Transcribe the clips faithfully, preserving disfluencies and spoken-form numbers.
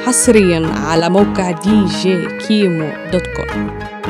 حصريا على موقع دي جي كيمو دوت كوم.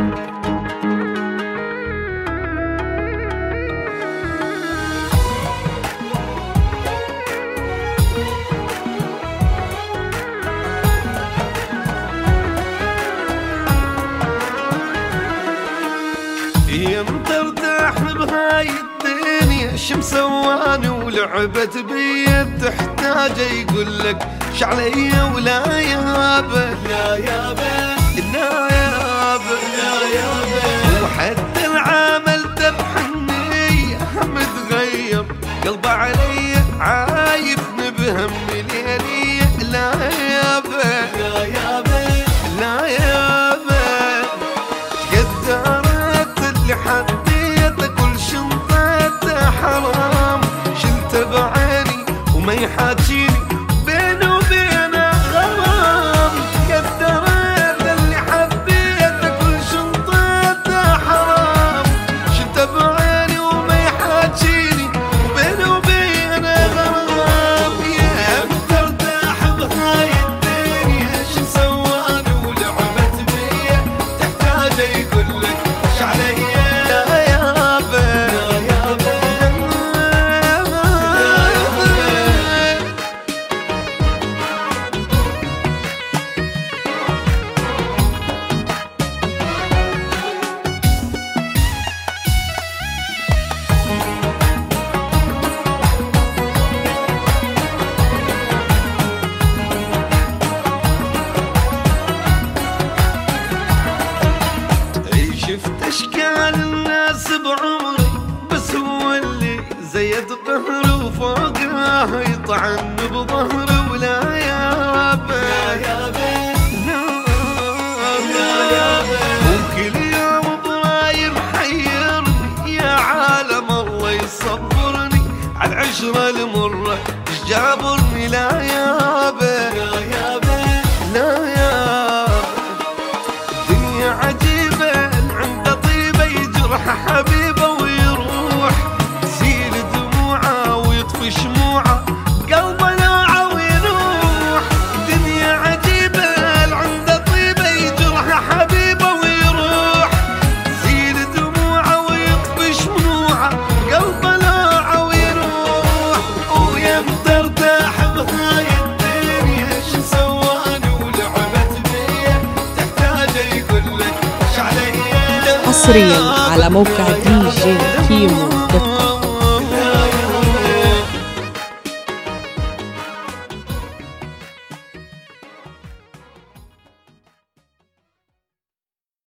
يمت ارتاح بهاي الدنيا شمسواني ولعبت بي تحتاج يقولك شعليا ولا يابا لا يابا لا يابا لا يابا وحتى العامل تبحني متغير قلبه علي عايفني بهم ليلي لا يابا لا يابا لا يابا حطيت كل شنطته حرام شلته بعيني وما يحاكيني بيني وبينه غرام قدرت اللي حبيته كل شنطته حرام شلته بعيني وما يحاكيني بيني وبينه غرام يا ترتاح بهاي الدنيا شو سواني ولعبت بيا تحتاج يقولك ايش علي شفت اشكال الناس بعمري بس هو اللي زيد ظهري وفوقه يطعن بظهري ولا يابا لا يابا وكل يوم ضراير محيرني يا عالم الله يصبرني على العشرة المرة ايش جابرني لا يابا لا يابا لا يابا دنيا عجيبة حبيبه ويروح تسيل دموعه ويطفي شموعه قلبه نوعه ويروح دنيا عجيبه عنده طيبه يجرح حبيبه ويروح تسيل دموعه ويطفي شموعه قلبه نوعه ويروح ويمت ارتاح بهاي الدنيا شو سواني ولعبت بيا تحتاج يقولك ايش علي حصريا على موقع دي جي كيمو دوت كوم.